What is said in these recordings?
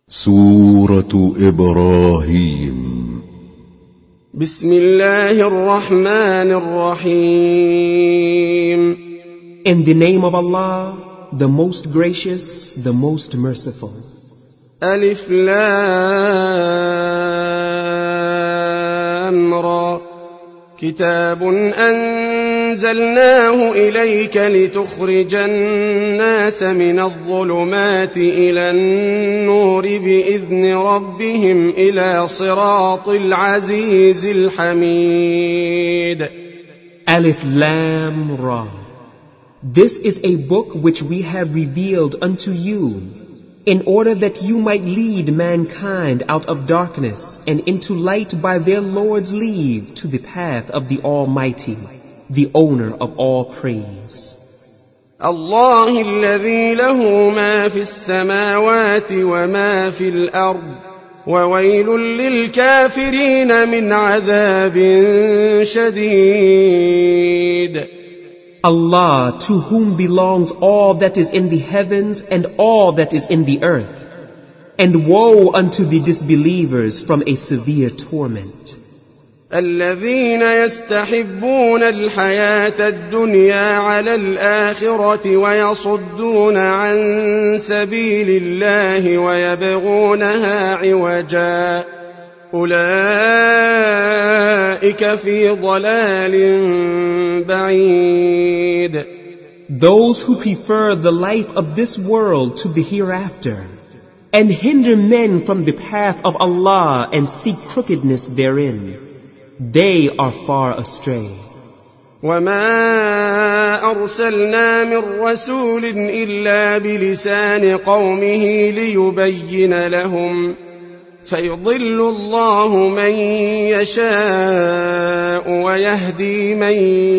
سورة إبراهيم. بسم الله الرحمن الرحيم. In the name of Allah, the most gracious, the most merciful. ألف لام را. كتاب أنزلناه إليك لتخرج الناس من الظلمات إلى النور بإذن ربهم إلى صراط العزيز الحميد. Alif Lam Ra. This is a book which we have revealed unto you, in order that you might lead mankind out of darkness and into light by their Lord's leave to the path of the Almighty, the owner of all praise. الله الذي له ما في السماوات وما في الأرض وويل للكافرين من عذاب شديد. Allah, to whom belongs all that is in the heavens and all that is in the earth, and woe unto the disbelievers from a severe torment. الذين يستحبون الحياة الدنيا على الآخرة ويصدون عن سبيل الله ويبغونها عوجا أولئك في ضلال بعيد. Those who prefer the life of this world to the hereafter, and hinder men from the path of Allah and seek crookedness therein, they are far astray. وما أرسلنا من رسول إلا بلسان قومه ليبين لهم فيضل الله من يشاء ويهدي من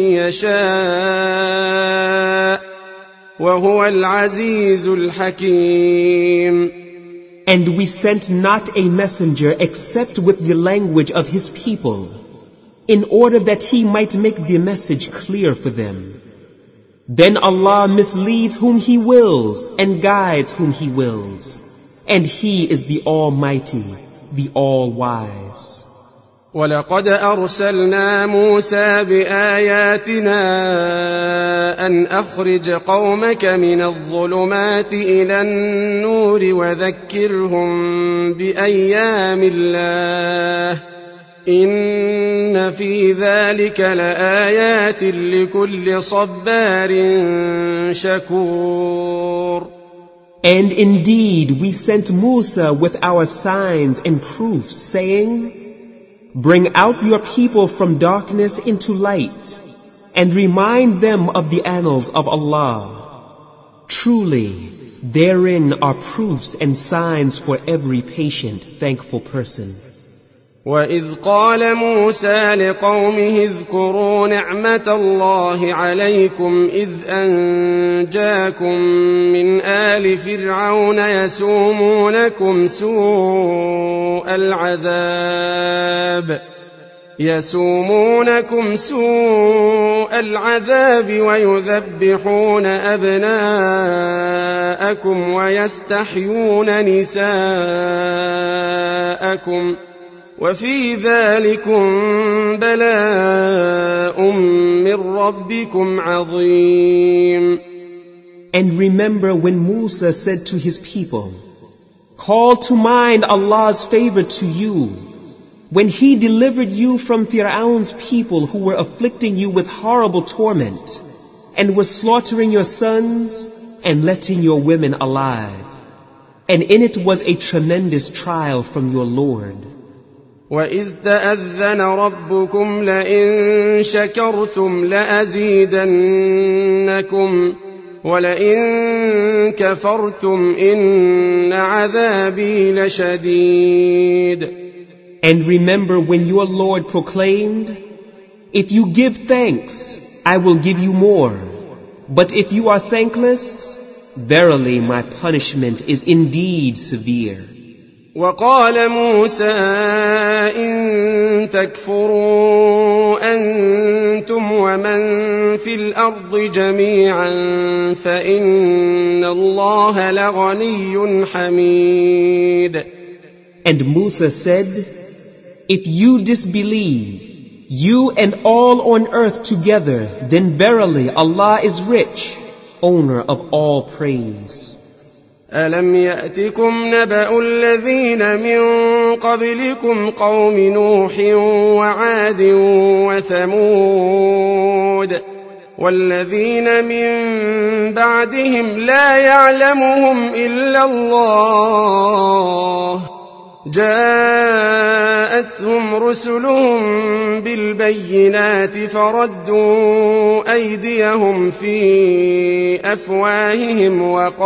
يشاء وهو العزيز الحكيم. And we sent not a messenger except with the language of his people, in order that he might make the message clear for them. Then Allah misleads whom He wills and guides whom He wills. And He is the Almighty, the All-Wise. ولقد أرسلنا موسى بآياتنا أن أخرج قومك من الظلمات إلى النور وذكرهم بأيام الله إن في ذلك لآيات لكل صبار شكور. And indeed we sent Musa with our signs and proofs, saying, bring out your people from darkness into light, and remind them of the annals of Allah. Truly, therein are proofs and signs for every patient, thankful person. وإذ قال موسى لقومه اذكروا نعمة الله عليكم إذ أنجاكم من آل فرعون يسومونكم سوء العذاب ويذبحون أبناءكم ويستحيون نساءكم وفي ذلكم بلاء من ربكم عظيم. And remember when Musa said to his people, call to mind Allah's favor to you, when He delivered you from Fir'aun's people who were afflicting you with horrible torment, and were slaughtering your sons and letting your women alive. And in it was a tremendous trial from your Lord. وَإِذْ تَأَذَّنَ رَبُّكُمْ لَئِن شَكَرْتُمْ لَأَزِيدَنَّكُمْ وَلَئِن كَفَرْتُمْ إِنَّ عَذَابِي لَشَدِيدٌ. And remember when your Lord proclaimed, if you give thanks, I will give you more. But if you are thankless, verily my punishment is indeed severe. وقال موسى إن تكفروا أنتم ومن في الأرض جميعا فإن الله لغني حميد. And Musa said, if you disbelieve, you and all on earth together, then verily Allah is rich, owner of all praise. ألم يأتكم نبأ الذين من قبلكم قوم نوح وعاد وثمود والذين من بعدهم لا يعلمهم إلا الله جاءتهم رسلهم بالبينات فردوا أيديهم في أفواههم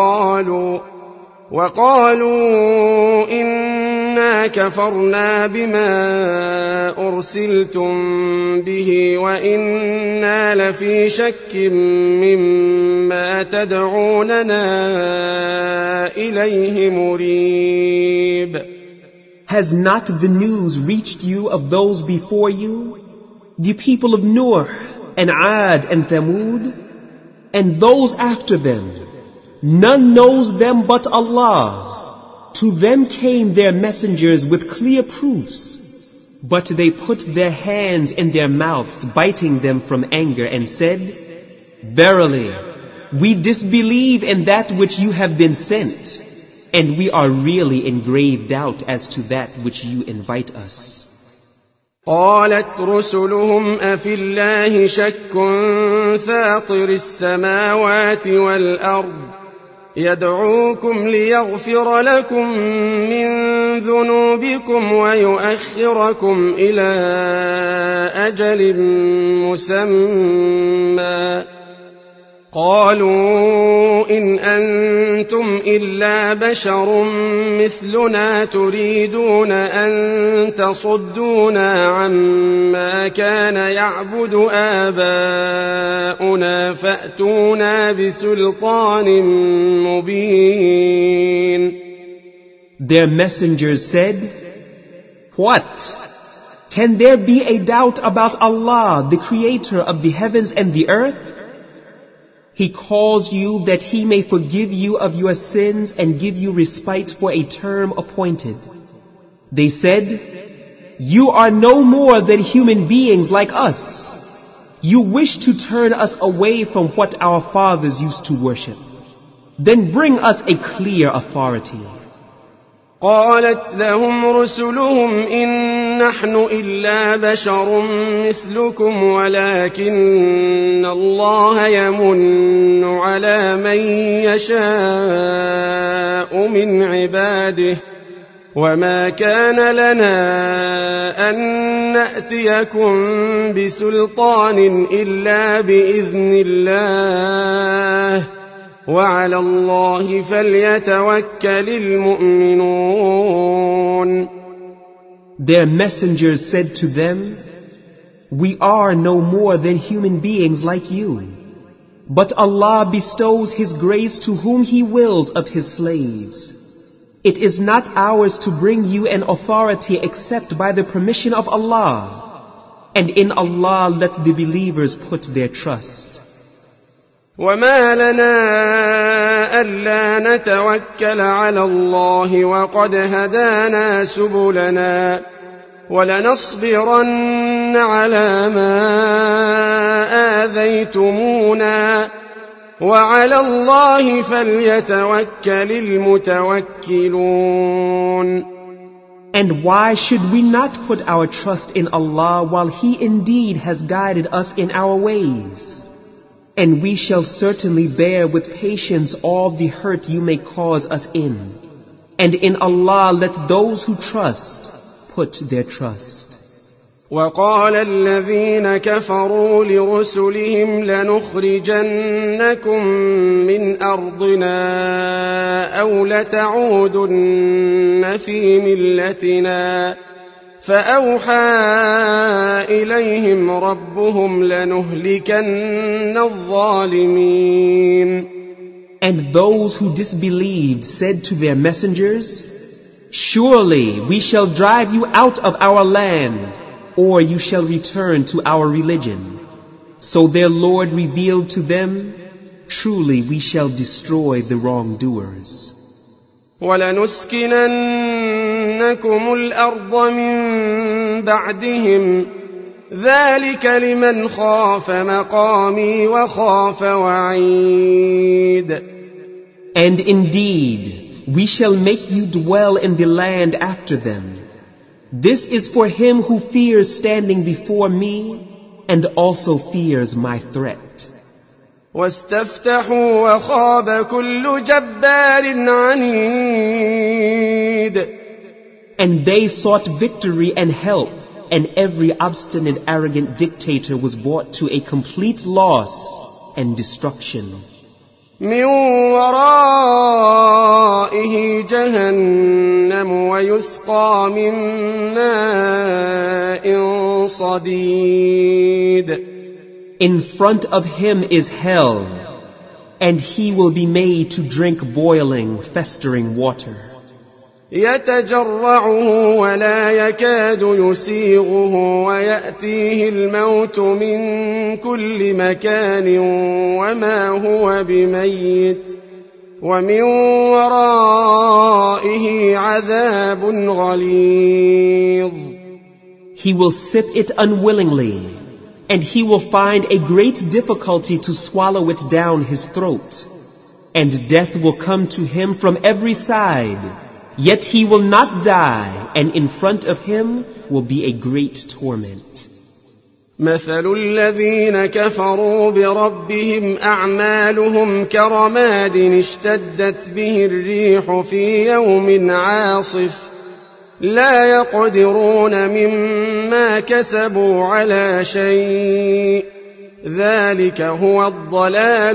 وقالوا إنا كفرنا بما أرسلتم به وإنا لفي شك مما تدعوننا إليه مريب. Has not the news reached you of those before you, the people of Nuh and Ad and Thamud, and those after them? None knows them but Allah. To them came their messengers with clear proofs, but they put their hands in their mouths, biting them from anger, and said, verily, we disbelieve in that which you have been sent, and we are really in grave doubt as to that which you invite us. قالت رسلهم أفي الله شك فاطر السماوات والأرض يدعوكم ليغفر لكم من ذنوبكم ويؤخركم إلى أجل مسمى قالوا إن أنتم إلا بشر مثلنا تريدون أن تصدونا عما كان يعبد آباؤنا فأتونا بسلطان مبين. Their messengers said, what? Can there be a doubt about Allah, the creator of the heavens and the earth? He calls you that He may forgive you of your sins and give you respite for a term appointed. They said, you are no more than human beings like us. You wish to turn us away from what our fathers used to worship. Then bring us a clear authority. قالت لهم رسلهم إن نحن إلا بشر مثلكم ولكن الله يمن على من يشاء من عباده وما كان لنا أن نأتيكم بسلطان إلا بإذن الله وعلى الله فليتوكل المؤمنون. Their messengers said to them, we are no more than human beings like you, but Allah bestows His grace to whom He wills of His slaves. It is not ours to bring you an authority except by the permission of Allah, and in Allah let the believers put their trust. وما لنا ألا نتوكل على الله وقد هدانا سبلنا ولنصبرن على ما آذيتمونا وعلى الله فليتوكل المتوكلون. And why should we not put our trust in Allah while He indeed has guided us in our ways? And we shall certainly bear with patience all the hurt you may cause us in. And in Allah let those who trust put their trust. وقال الذين كفروا لرسلهم لنخرجنكم من أرضنا أو لتعودن في ملتنا فأوحى إليهم ربهم لنهلكن الظالمين. And those who disbelieved said to their messengers, surely we shall drive you out of our land, or you shall return to our religion. So their Lord revealed to them, truly we shall destroy the wrongdoers. ولنسكننكم الأرض من بعدهم ذلك لمن خاف مقامي وخاف وعيد. And indeed, we shall make you dwell in the land after them. This is for him who fears standing before me and also fears my threat. واستفتحوا وخاب كل جبار عنيد. And they sought victory and help, and every obstinate, arrogant dictator was brought to a complete loss and destruction. من ورائه جهنم ويسقى من ماء صديد. In front of him is hell, and he will be made to drink boiling, festering water. يتجرعه ولا يكاد يسيغه ويأتيه الموت من كل مكان وما هو بميت ومن ورائه عذاب غليظ. He will sip it unwillingly, and he will find a great difficulty to swallow it down his throat. And death will come to him from every side. Yet he will not die, and in front of him will be a great torment. مثل الذين كفروا بربهم أعمالهم كرماد اشتدت به الريح في يوم عاصف لا يقدرون مما كسبوا على شيء ذلك هو الضلال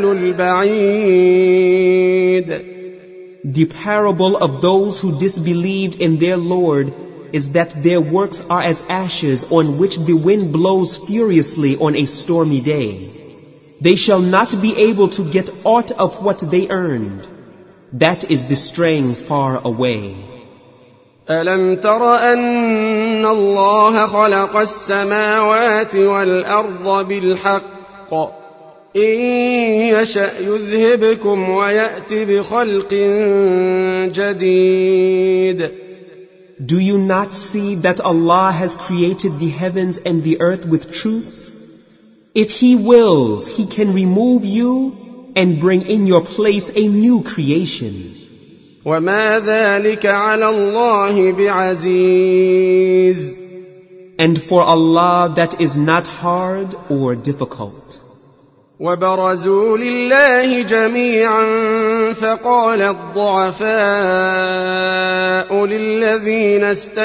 البعيد. The parable of those who disbelieved in their Lord is that their works are as ashes on which the wind blows furiously on a stormy day. They shall not be able to get aught of what they earned. That is the straying far away. ألم تر أن الله خلق السماوات والأرض بالحق إن يشأ يذهبكم ويأت بخلق جديد. Do you not see that Allah has created the heavens and the earth with truth? If He wills, He can remove you and bring in your place a new creation. وما ذلك على الله بعزيز. And for Allah that is not hard or difficult. وبرزوا لله جميعا فقال الضعفاء للذين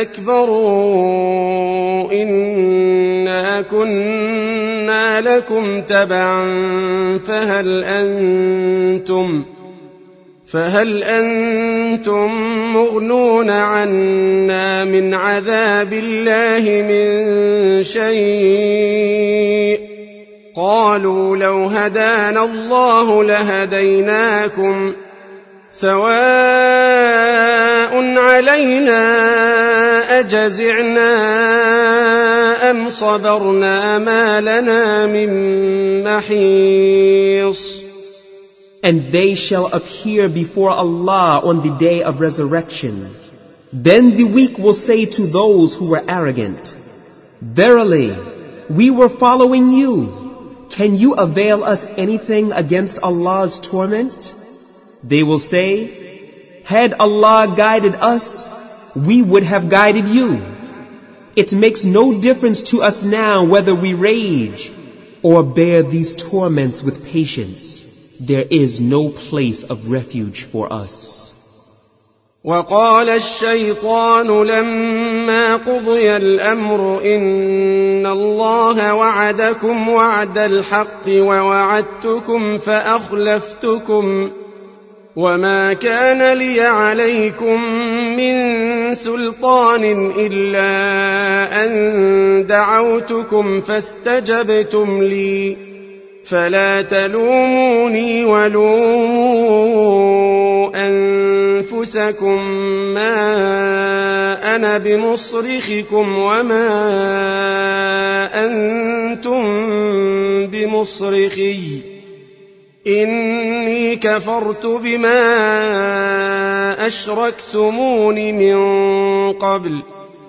استكبروا إنا كنا لكم تبعا فهل أنتم مغنون عنا من عذاب الله من شيء قالوا لو هدانا الله لهديناكم سواء علينا أجزعنا أم صبرنا ما لنا من محيص. And they shall appear before Allah on the day of resurrection. Then the weak will say to those who were arrogant, Verily, we were following you. Can you avail us anything against Allah's torment? They will say, Had Allah guided us, we would have guided you. It makes no difference to us now whether we rage or bear these torments with patience. There is no place of refuge for us. وقال الشيطان لما قضي الأمر إن الله وعدكم وعد الحق ووعدتكم فأخلفتكم وما كان لي عليكم من سلطان إلا أن دعوتكم فاستجبتم لي فلا تلوموني ولوموا أنفسكم ما أنا بمصرخكم وما أنتم بمصرخي إني كفرت بما أشركتمون من قبل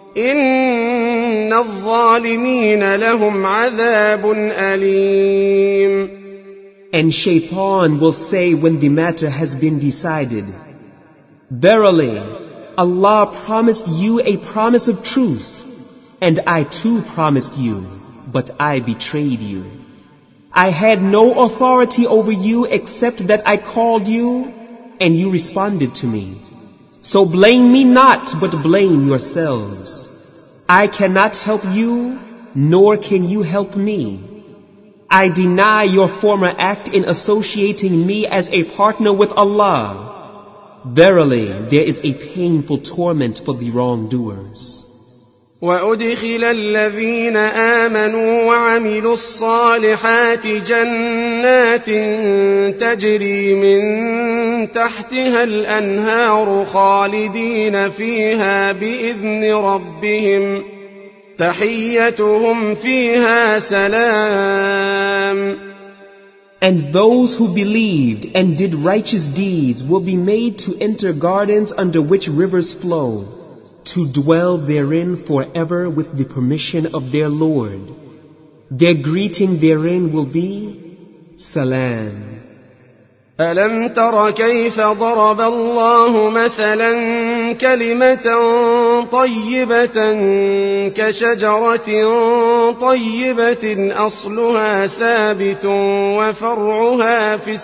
إن الظالمين لهم عذاب أليم. And Shaitan will say when the matter has been decided, Verily, Allah promised you a promise of truth, and I too promised you, but I betrayed you. I had no authority over you except that I called you, and you responded to me. So blame me not, but blame yourselves. I cannot help you, nor can you help me. I deny your former act in associating me as a partner with Allah. Verily, there is a painful torment for the wrongdoers. وأدخل الذين آمنوا وعملوا الصالحات جنات تجري من تحتها الأنهار خالدين فيها بإذن ربهم تحيتهم فيها سلام. And those who believed and did righteous deeds will be made to enter gardens under which rivers flow, to dwell therein forever with the permission of their Lord. Their greeting therein will be Salam. ألم تر كيف ضرب الله مثلا كلمة طيبة كشجرة طيبة أصلها ثابت وفرعها في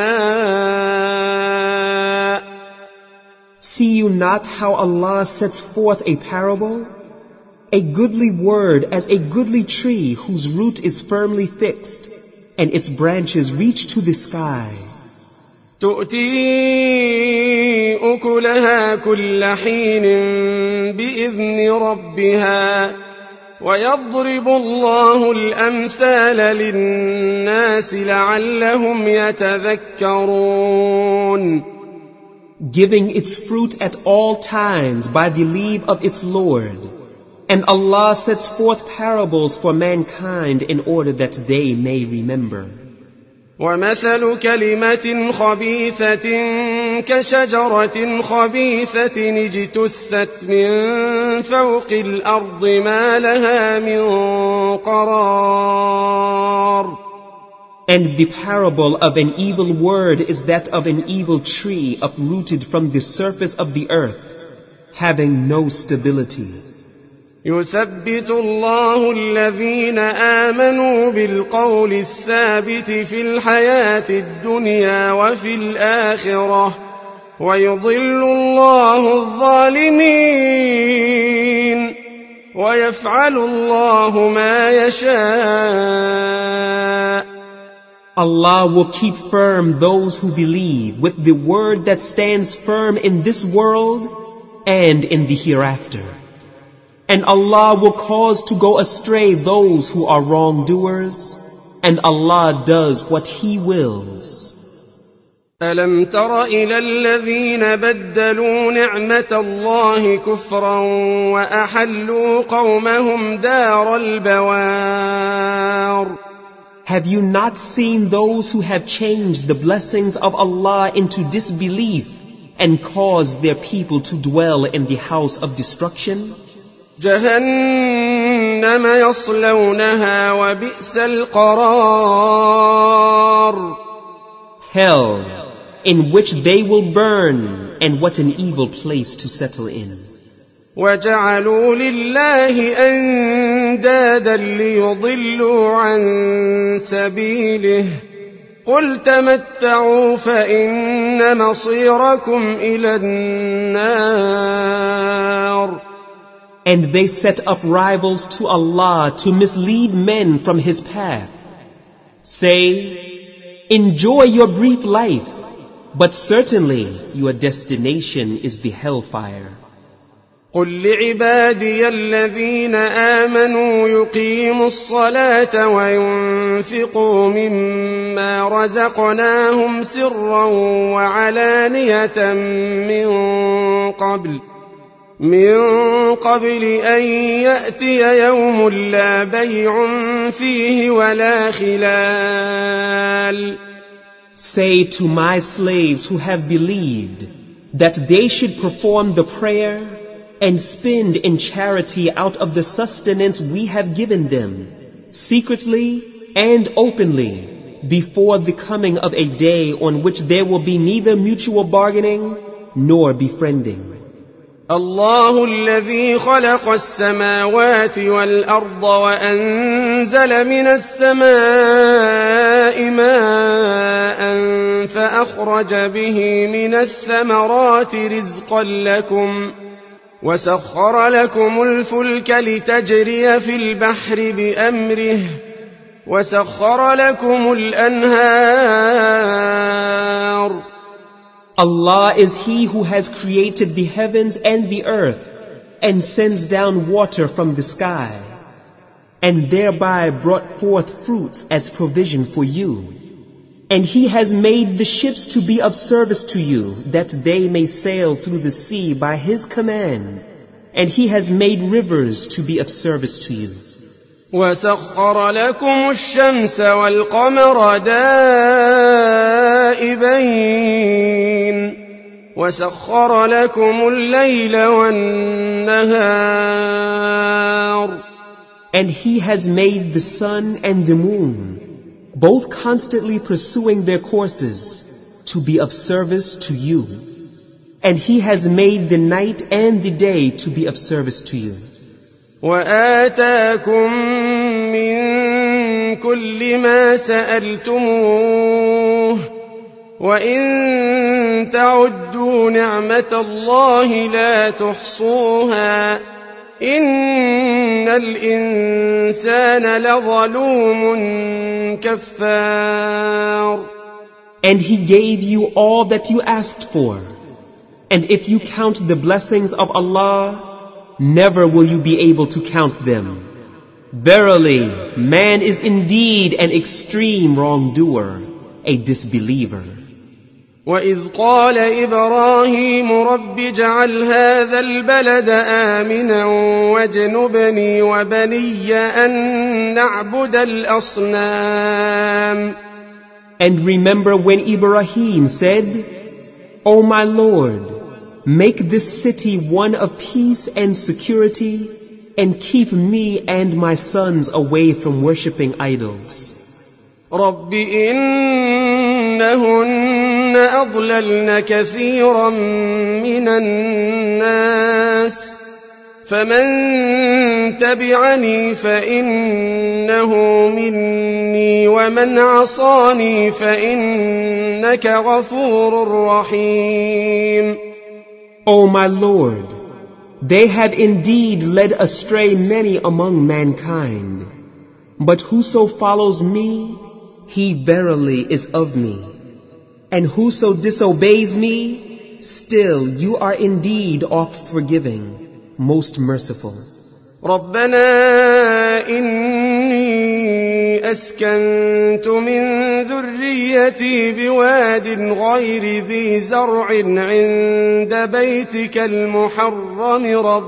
السماء. See you not how Allah sets forth a parable? A goodly word as a goodly tree whose root is firmly fixed, and its branches reach to the sky. تؤتي أكلها كل حين بإذن ربها ويضرب الله الأمثال للناس لعلهم يتذكرون. Giving its fruit at all times by the leave of its Lord. And Allah sets forth parables for mankind in order that they may remember. ومثل كلمة خبيثة كشجرة خبيثة اجتثت من فوق الأرض ما لها من قرار. And the parable of an evil word is that of an evil tree uprooted from the surface of the earth, having no stability. يثبت الله الذين آمنوا بالقول الثابت في الحياة الدنيا وفي الآخرة ويضل الله الظالمين ويفعل الله ما يشاء. Allah will keep firm those who believe with the word that stands firm in this world and in the hereafter. And Allah will cause to go astray those who are wrongdoers, and Allah does what He wills. ألم تر إلى الذين بدلوا نعمة الله كفرا وأحلوا قومهم دار البوار. Have you not seen those who have changed the blessings of Allah into disbelief and caused their people to dwell in the house of destruction? جهنم يصلونها وبئس القرار. Hell, in which they will burn, and what an evil place to settle in. وجعلوا لله أندادا ليضلوا عن سبيله قل تمتعوا فإن مصيركم إلى النار. And they set up rivals to Allah to mislead men from His path. Say, enjoy your brief life, but certainly your destination is the hellfire. قل لعبادي الذين آمنوا يقيموا الصلاة وينفقوا مما رزقناهم سرا وعلانية من قبل أن يأتي يوم لا بيع فيه ولا خلال. Say to my slaves who have believed that they should perform the prayer and spend in charity out of the sustenance we have given them, secretly and openly, before the coming of a day on which there will be neither mutual bargaining nor befriending. الله الذي خلق السماوات والأرض وأنزل من السماء ماء فأخرج به من الثمرات رزقا لكم وسخر لكم الفلك لتجري في البحر بأمره وسخر لكم الأنهار. Allah is He who has created the heavens and the earth and sends down water from the sky and thereby brought forth fruits as provision for you. And He has made the ships to be of service to you that they may sail through the sea by His command. And He has made rivers to be of service to you. وسخر لكم الشمس والقمر دائبين وسخر لكم الليل والنهار. And He has made the sun and the moon, both constantly pursuing their courses, to be of service to you. And He has made the night and the day to be of service to you. وآتاكم من كل ما سألتموه وإن تعدوا نعمة الله لا تحصوها إن الإنسان لظلوم كفار. And He gave you all that you asked for. And if you count the blessings of Allah, never will you be able to count them. Verily, man is indeed an extreme wrongdoer, a disbeliever. وَإِذْ قَالَ إِبْرَاهِيمُ رَبِّ اجْعَلْ هَذَا الْبَلَدَ آمِنًا وَاجْنُبْنِي وَبَنِيَّ أَن نَّعْبُدَ الْأَصْنَامَ. And remember when Ibrahim said, O my Lord, make this city one of peace and security, and keep me and my sons away from worshipping idols. رَبِّ إِنَّهُنَّ أَضْلَلْنَ كَثِيرًا مِنَ النَّاسِ فَمَن تَبِعَنِي فَإِنَّهُ مِنِّي وَمَنْ عَصَانِي فَإِنَّكَ غَفُورٌ رَّحِيمٌ. O my Lord, they have indeed led astray many among mankind, but whoso follows me, he verily is of me. And whoso disobeys me, still you are indeed oft forgiving, most merciful. رَبَّنَا إِنِّي أَسْكَنْتُ مِنْ ذُرِّيَّتِي بِوَادٍ غَيْرِ ذِي زَرْعٍ عِنْدَ بَيْتِكَ الْمُحَرَّمِ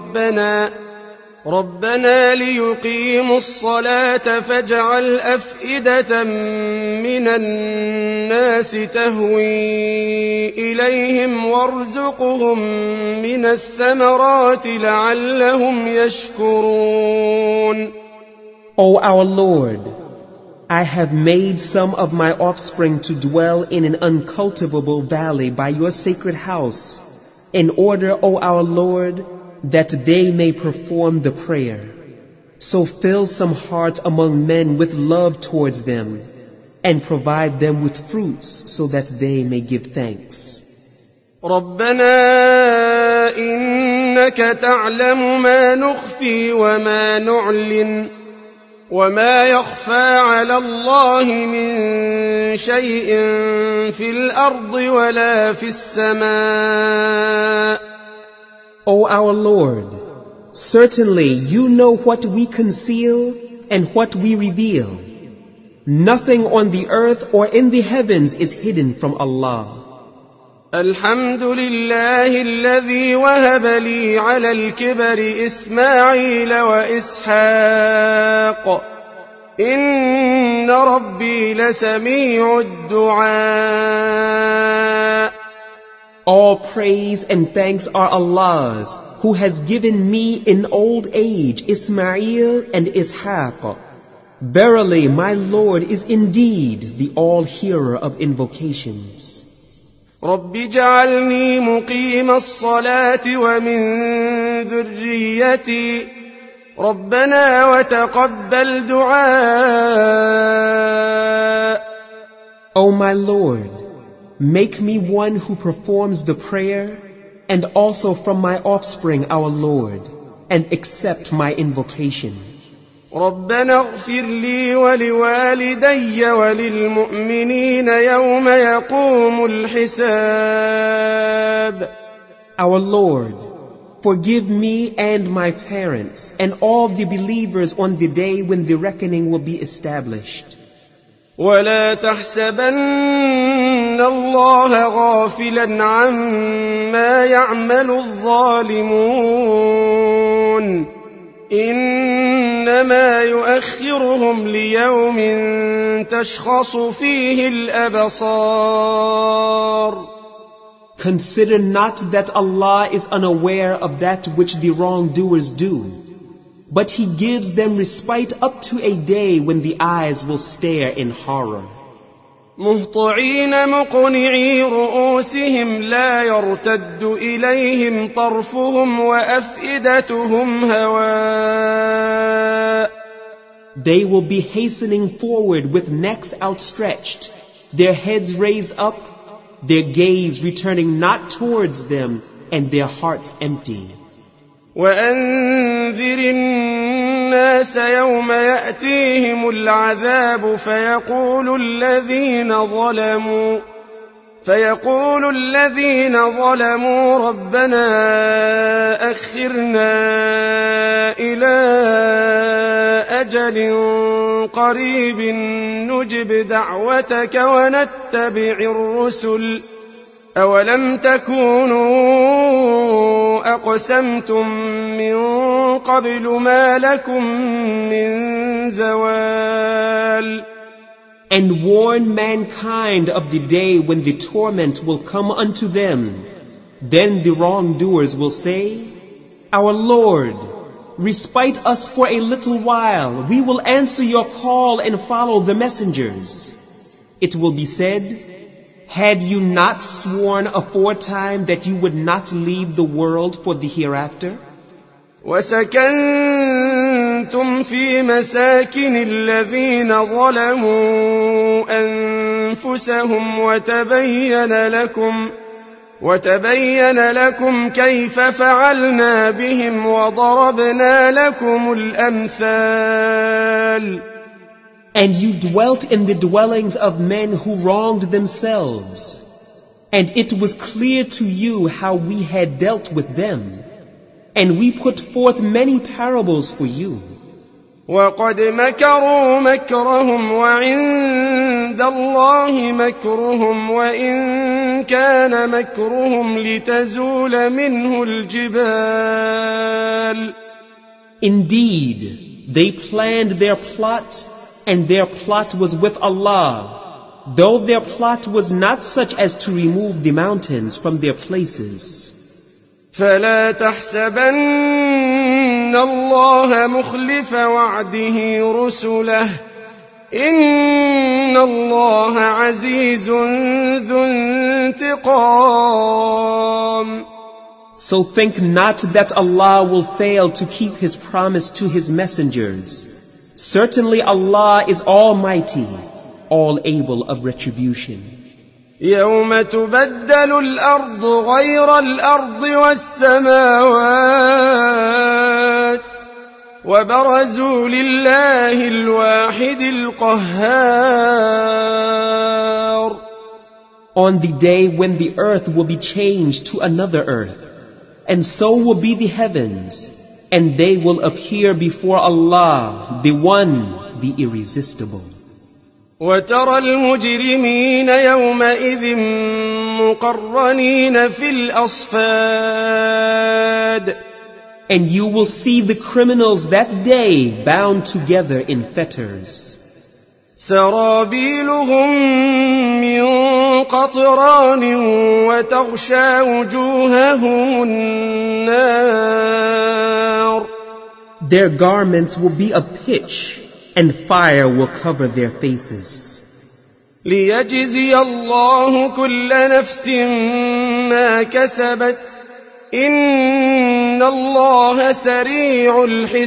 رَبَّنَا لِيُقِيمُوا الصَّلَاةَ فَاجْعَلْ أَفْئِدَةً مِنَ النَّاسِ تَهْوِي إِلَيْهِمْ وَارْزُقْهُم مِّنَ الثَّمَرَاتِ لَعَلَّهُمْ يَشْكُرُونَ. O our Lord, I have made some of my offspring to dwell in an uncultivable valley by your sacred house, in order, O our Lord, that they may perform the prayer. So fill some heart among men with love towards them, and provide them with fruits so that they may give thanks. رَبَّنَا إِنَّكَ تَعْلَمُ مَا نُخْفِي وَمَا نُعْلِنُ وَمَا يَخْفَى عَلَى اللَّهِ مِنْ شَيْءٍ فِي الْأَرْضِ وَلَا فِي السَّمَاءِ. O our Lord, certainly you know what we conceal and what we reveal. Nothing on the earth or in the heavens is hidden from Allah. الحمد لله الذي وهب لي على الكبر إسماعيل وإسحاق إن ربي لسميع الدعاء. All praise and thanks are Allah's, who has given me in old age Ismail and Ishaq. Verily, my Lord is indeed the all-hearer of invocations. رب اجعلني مقيم الصلاة ومن ذريتي ربنا وتقبل دعاء. O my Lord, make me one who performs the prayer, and also from my offspring, our Lord, and accept my invocation. ربنا اغفر لي ولوالدي وللمؤمنين يوم يقوم الحساب. Our Lord, forgive me and my parents and all the believers on the day when the reckoning will be established. ولا تحسبن الله غافلا عما يعمل الظالمون إنما يؤخرهم ليوم تشخص فيه الأبصار. Consider not that Allah is unaware of that which the wrongdoers do, but He gives them respite up to a day when the eyes will stare in horror. مهطعين مقنعي رؤوسهم لا يرتد إليهم طرفهم وأفئدتهم هواء. They will be hastening forward with necks outstretched, their heads raised up, their gaze returning not towards them, and their hearts empty. وأنذر الناس يوم يأتيهم العذاب فيقول الذين ظلموا ربنا أخرنا إلى أجل قريب نجب دعوتك ونتبع الرسل أولم تكونوا أقسمتم من قبل ما لكم من زوال. And warn mankind of the day when the torment will come unto them. Then the wrongdoers will say, Our Lord, respite us for a little while. We will answer your call and follow the messengers. It will be said, Had you not sworn aforetime that you would not leave the world for the hereafter? وسكنتم في مساكن الذين ظلموا أنفسهم وتبين لكم كيف فعلنا بهم وضربنا لكم الأمثال. And you dwelt in the dwellings of men who wronged themselves, and it was clear to you how we had dealt with them, and we put forth many parables for you. وقد مكروا مكرهم وعند الله مكرهم وإن كان مكرهم لتزول منه الجبال. Indeed, they planned their plot, and their plot was with Allah, though their plot was not such as to remove the mountains from their places. فلا تحسبن الله مخلف وعده رسله إن الله عزيز ذو انتقام. So think not that Allah will fail to keep His promise to His messengers. Certainly Allah is almighty, all able of retribution. يوم تبدل الأرض غير الأرض والسماوات وبرزوا لله الواحد القهار. On the day when the earth will be changed to another earth, and so will be the heavens, and they will appear before Allah, the One, the Irresistible. وترى المجرمين يومئذ مقرنين في الأصفاد And you will see the criminals that day bound together in fetters. سرابيلهم من قطران وتغشى وجوههم النار. Their garments will be of pitch, and fire will cover their faces. ليجزي الله كل نفس ما كسبت إن الله سريع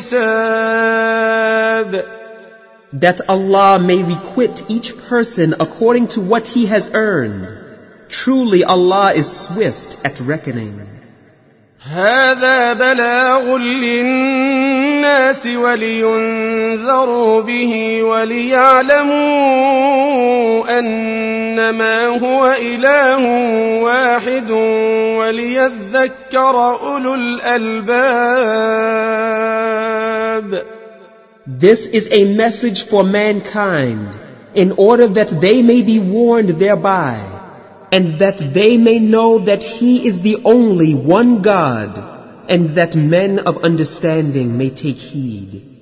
الحساب. That Allah may requite each person according to what he has earned. Truly Allah is swift at reckoning. هذا بلاغ للناس ولينذروا به وليعلموا أنما هو إله واحد وليذكر أولو الألباب. This is a message for mankind, in order that they may be warned thereby, and that they may know that He is the only one God, and that men of understanding may take heed.